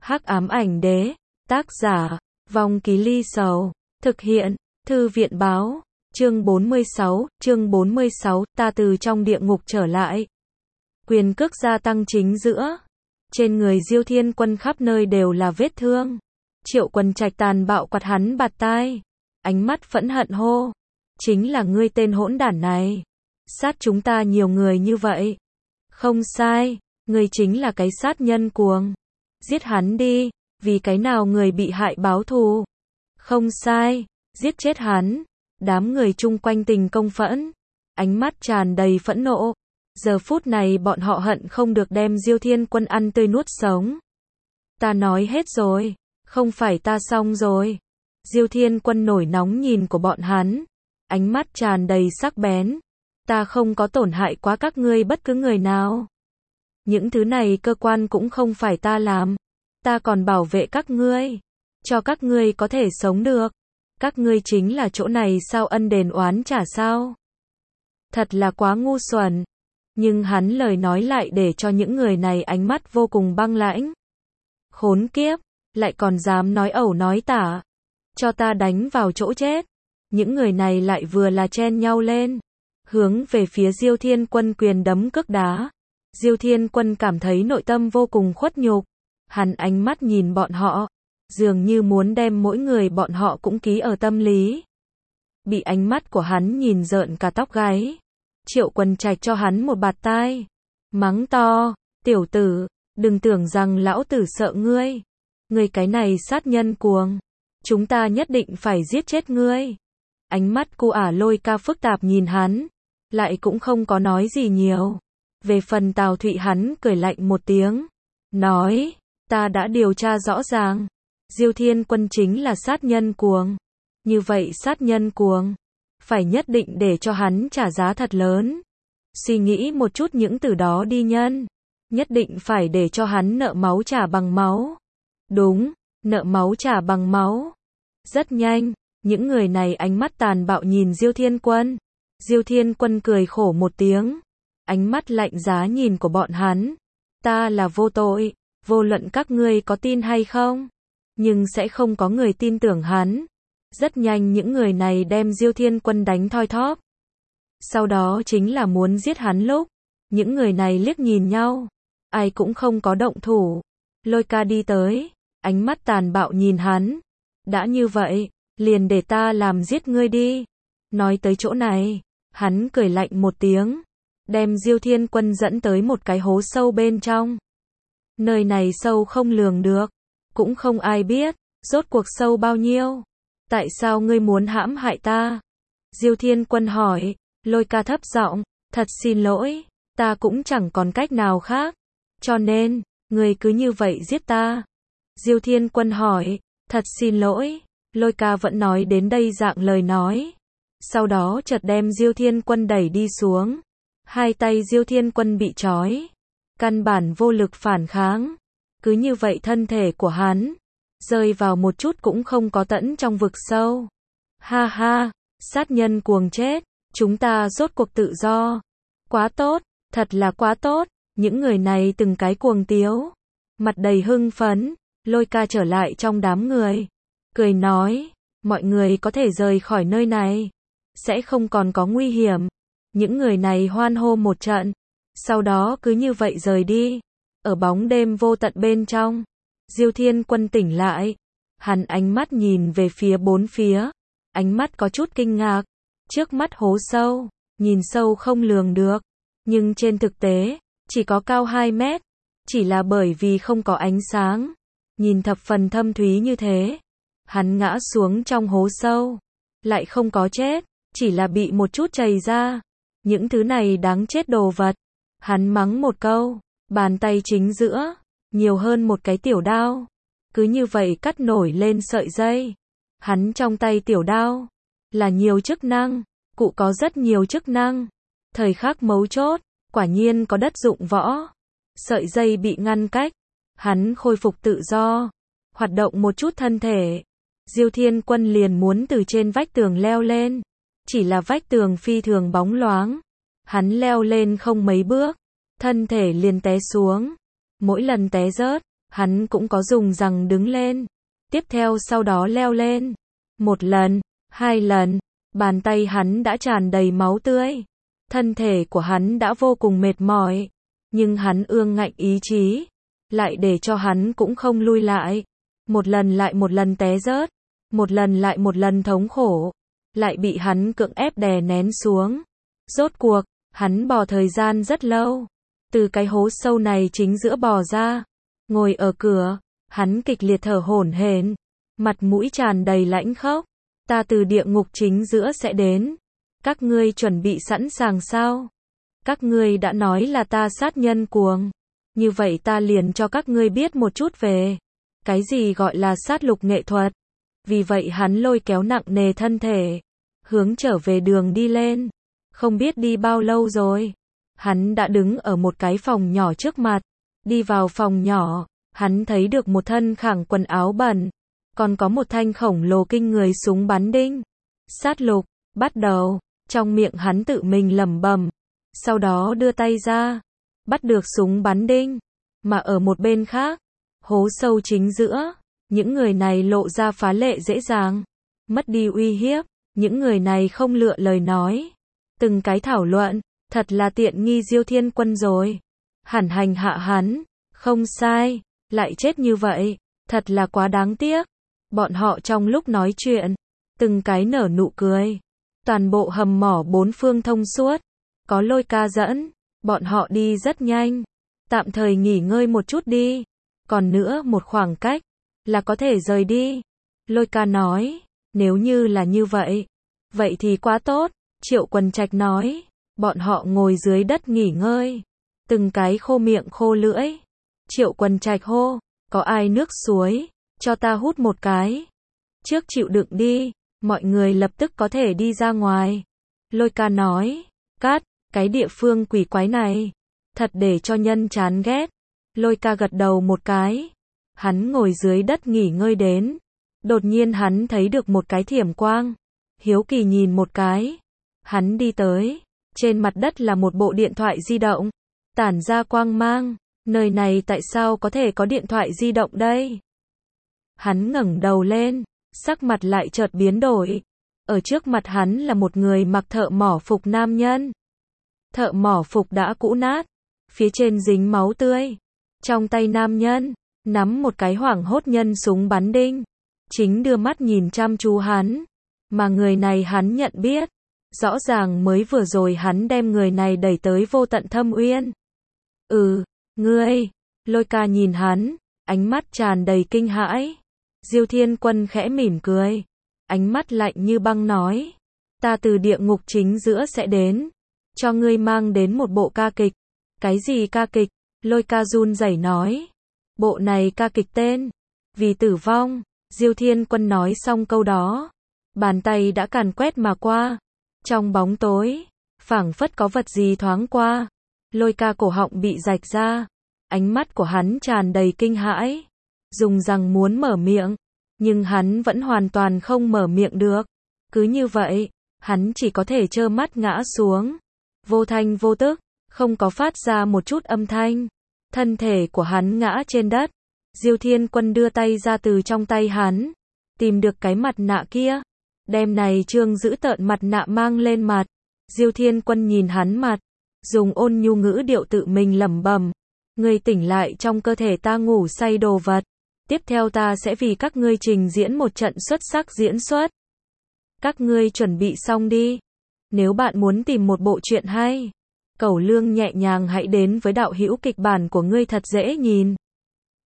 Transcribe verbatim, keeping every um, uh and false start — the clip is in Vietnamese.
Hắc ám ảnh đế, tác giả, Vong Ký Ly Sầu, thực hiện, Thư viện báo, chương bốn mươi sáu, chương bốn mươi sáu, ta từ trong địa ngục trở lại. Quyền cước gia tăng chính giữa. Trên người Diêu Thiên Quân khắp nơi đều là vết thương. Triệu Quần Trạch tàn bạo quạt hắn bạt tai. Ánh mắt phẫn hận hô. Chính là ngươi tên hỗn đản này. Sát chúng ta nhiều người như vậy. Không sai, ngươi chính là cái sát nhân cuồng. Giết hắn đi, vì cái nào người bị hại báo thù. Không sai, giết chết hắn. Đám người chung quanh tình công phẫn. Ánh mắt tràn đầy phẫn nộ. Giờ phút này bọn họ hận không được đem Diêu Thiên Quân ăn tươi nuốt sống. Ta nói hết rồi, không phải ta xong rồi. Diêu Thiên Quân nổi nóng nhìn của bọn hắn. Ánh mắt tràn đầy sắc bén. Ta không có tổn hại quá các ngươi bất cứ người nào. Những thứ này cơ quan cũng không phải ta làm. Ta còn bảo vệ các ngươi. Cho các ngươi có thể sống được. Các ngươi chính là chỗ này sao ân đền oán trả sao? Thật là quá ngu xuẩn. Nhưng hắn lời nói lại để cho những người này ánh mắt vô cùng băng lãnh. Khốn kiếp, lại còn dám nói ẩu nói tả. Cho ta đánh vào chỗ chết. Những người này lại vừa là chen nhau lên. Hướng về phía Diêu Thiên Quân quyền đấm cước đá. Diêu Thiên Quân cảm thấy nội tâm vô cùng khuất nhục. Hắn ánh mắt nhìn bọn họ. Dường như muốn đem mỗi người bọn họ cũng ký ở tâm lý. Bị ánh mắt của hắn nhìn rợn cả tóc gáy. Triệu Quần Trạch cho hắn một bạt tai. Mắng to, tiểu tử, đừng tưởng rằng lão tử sợ ngươi. Ngươi cái này sát nhân cuồng. Chúng ta nhất định phải giết chết ngươi. Ánh mắt cô ả Lôi Ca phức tạp nhìn hắn. Lại cũng không có nói gì nhiều. Về phần Tào Thụy hắn cười lạnh một tiếng. Nói, ta đã điều tra rõ ràng. Diêu Thiên Quân chính là sát nhân cuồng. Như vậy sát nhân cuồng. Phải nhất định để cho hắn trả giá thật lớn. Suy nghĩ một chút những từ đó đi nhân. Nhất định phải để cho hắn nợ máu trả bằng máu. Đúng, nợ máu trả bằng máu. Rất nhanh, những người này ánh mắt tàn bạo nhìn Diêu Thiên Quân. Diêu Thiên Quân cười khổ một tiếng. Ánh mắt lạnh giá nhìn của bọn hắn. Ta là vô tội, vô luận các ngươi có tin hay không. Nhưng sẽ không có người tin tưởng hắn. Rất nhanh những người này đem Diêu Thiên Quân đánh thoi thóp. Sau đó chính là muốn giết hắn lúc. Những người này liếc nhìn nhau. Ai cũng không có động thủ. Lôi Ca đi tới. Ánh mắt tàn bạo nhìn hắn. Đã như vậy, liền để ta làm giết ngươi đi. Nói tới chỗ này, hắn cười lạnh một tiếng. Đem Diêu Thiên Quân dẫn tới một cái hố sâu bên trong. Nơi này sâu không lường được. Cũng không ai biết, rốt cuộc sâu bao nhiêu. Tại sao ngươi muốn hãm hại ta? Diêu Thiên Quân hỏi. Lôi Ca thấp giọng, thật xin lỗi, ta cũng chẳng còn cách nào khác. Cho nên, ngươi cứ như vậy giết ta. Diêu Thiên Quân hỏi, thật xin lỗi. Lôi Ca vẫn nói đến đây dạng lời nói. Sau đó chợt đem Diêu Thiên Quân đẩy đi xuống. Hai tay Diêu Thiên Quân bị trói. Căn bản vô lực phản kháng. Cứ như vậy thân thể của hắn rơi vào một chút cũng không có tẫn trong vực sâu. Ha ha, sát nhân cuồng chết, chúng ta rốt cuộc tự do. Quá tốt, thật là quá tốt. Những người này từng cái cuồng tiếu, mặt đầy hưng phấn. Lôi Ca trở lại trong đám người, cười nói, mọi người có thể rời khỏi nơi này, sẽ không còn có nguy hiểm. Những người này hoan hô một trận, sau đó cứ như vậy rời đi. Ở bóng đêm vô tận bên trong, Diêu Thiên Quân tỉnh lại. Hắn ánh mắt nhìn về phía bốn phía, ánh mắt có chút kinh ngạc. Trước mắt hố sâu, nhìn sâu không lường được, nhưng trên thực tế, chỉ có cao hai mét. Chỉ là bởi vì không có ánh sáng, nhìn thập phần thâm thúy như thế. Hắn ngã xuống trong hố sâu, lại không có chết, chỉ là bị một chút chày ra. Những thứ này đáng chết đồ vật. Hắn mắng một câu, bàn tay chính giữa, nhiều hơn một cái tiểu đao. Cứ như vậy cắt nổi lên sợi dây. Hắn trong tay tiểu đao, là nhiều chức năng, cụ có rất nhiều chức năng. Thời khắc mấu chốt, quả nhiên có đất dụng võ. Sợi dây bị ngăn cách, hắn khôi phục tự do, hoạt động một chút thân thể. Diêu Thiên Quân liền muốn từ trên vách tường leo lên. Chỉ là vách tường phi thường bóng loáng. Hắn leo lên không mấy bước, thân thể liền té xuống. Mỗi lần té rớt, hắn cũng có dùng rằng đứng lên. Tiếp theo sau đó leo lên. Một lần, hai lần, bàn tay hắn đã tràn đầy máu tươi. Thân thể của hắn đã vô cùng mệt mỏi. Nhưng hắn ương ngạnh ý chí. Lại để cho hắn cũng không lui lại. Một lần lại một lần té rớt. Một lần lại một lần thống khổ. Lại bị hắn cưỡng ép đè nén xuống. Rốt cuộc, hắn bò thời gian rất lâu. Từ cái hố sâu này chính giữa bò ra. Ngồi ở cửa, hắn kịch liệt thở hổn hển. Mặt mũi tràn đầy lãnh khốc. Ta từ địa ngục chính giữa sẽ đến. Các ngươi chuẩn bị sẵn sàng sao? Các ngươi đã nói là ta sát nhân cuồng. Như vậy ta liền cho các ngươi biết một chút về cái gì gọi là sát lục nghệ thuật. Vì vậy hắn lôi kéo nặng nề thân thể, hướng trở về đường đi lên. Không biết đi bao lâu rồi, hắn đã đứng ở một cái phòng nhỏ trước mặt. Đi vào phòng nhỏ, hắn thấy được một thân khẳng quần áo bẩn, còn có một thanh khổng lồ kinh người súng bắn đinh. Sát lục, bắt đầu, trong miệng hắn tự mình lẩm bẩm, sau đó đưa tay ra, bắt được súng bắn đinh, mà ở một bên khác, hố sâu chính giữa, những người này lộ ra phá lệ dễ dàng, mất đi uy hiếp, những người này không lựa lời nói, từng cái thảo luận, thật là tiện nghi Diêu Thiên Quân rồi, hẳn hành hạ hắn, không sai, lại chết như vậy, thật là quá đáng tiếc. Bọn họ trong lúc nói chuyện, từng cái nở nụ cười, toàn bộ hầm mỏ bốn phương thông suốt, có Lôi Ca dẫn, bọn họ đi rất nhanh, tạm thời nghỉ ngơi một chút đi, còn nữa một khoảng cách, là có thể rời đi. Lôi Ca nói, nếu như là như vậy, vậy thì quá tốt. Triệu Quần Trạch nói, bọn họ ngồi dưới đất nghỉ ngơi, từng cái khô miệng khô lưỡi. Triệu Quần Trạch hô, có ai nước suối, cho ta hút một cái. Trước chịu đựng đi, mọi người lập tức có thể đi ra ngoài. Lôi Ca nói, cát, cái địa phương quỷ quái này, thật để cho nhân chán ghét. Lôi Ca gật đầu một cái, hắn ngồi dưới đất nghỉ ngơi đến. Đột nhiên hắn thấy được một cái thiểm quang, hiếu kỳ nhìn một cái. Hắn đi tới, trên mặt đất là một bộ điện thoại di động, tản ra quang mang. Nơi này tại sao có thể có điện thoại di động đây? Hắn ngẩng đầu lên, sắc mặt lại chợt biến đổi. Ở trước mặt hắn là một người mặc thợ mỏ phục nam nhân. Thợ mỏ phục đã cũ nát, phía trên dính máu tươi. Trong tay nam nhân, nắm một cái hoảng hốt nhân súng bắn đinh, chính đưa mắt nhìn chăm chú hắn. Mà người này hắn nhận biết, rõ ràng mới vừa rồi hắn đem người này đẩy tới vô tận thâm uyên. Ừ, ngươi, Lôi Ca nhìn hắn, ánh mắt tràn đầy kinh hãi. Diêu Thiên Quân khẽ mỉm cười, ánh mắt lạnh như băng nói, ta từ địa ngục chính giữa sẽ đến, cho ngươi mang đến một bộ ca kịch. Cái gì ca kịch? Lôi Ca run rẩy nói, bộ này ca kịch tên, Vì Tử Vong. Diêu Thiên Quân nói xong câu đó, bàn tay đã càn quét mà qua. Trong bóng tối, phảng phất có vật gì thoáng qua. Lôi Ca cổ họng bị rạch ra, ánh mắt của hắn tràn đầy kinh hãi, dùng răng muốn mở miệng, nhưng hắn vẫn hoàn toàn không mở miệng được. Cứ như vậy, hắn chỉ có thể trơ mắt ngã xuống, vô thanh vô tức, không có phát ra một chút âm thanh. Thân thể của hắn ngã trên đất. Diêu Thiên Quân đưa tay ra từ trong tay hắn, tìm được cái mặt nạ kia, đem này trương giữ tợn mặt nạ mang lên mặt. Diêu Thiên Quân nhìn hắn mặt, dùng ôn nhu ngữ điệu tự mình lẩm bẩm, ngươi tỉnh lại trong cơ thể ta ngủ say đồ vật. Tiếp theo ta sẽ vì các ngươi trình diễn một trận xuất sắc diễn xuất. Các ngươi chuẩn bị xong đi. Nếu bạn muốn tìm một bộ truyện hay, cẩu lương nhẹ nhàng hãy đến với đạo hữu kịch bản của ngươi thật dễ nhìn.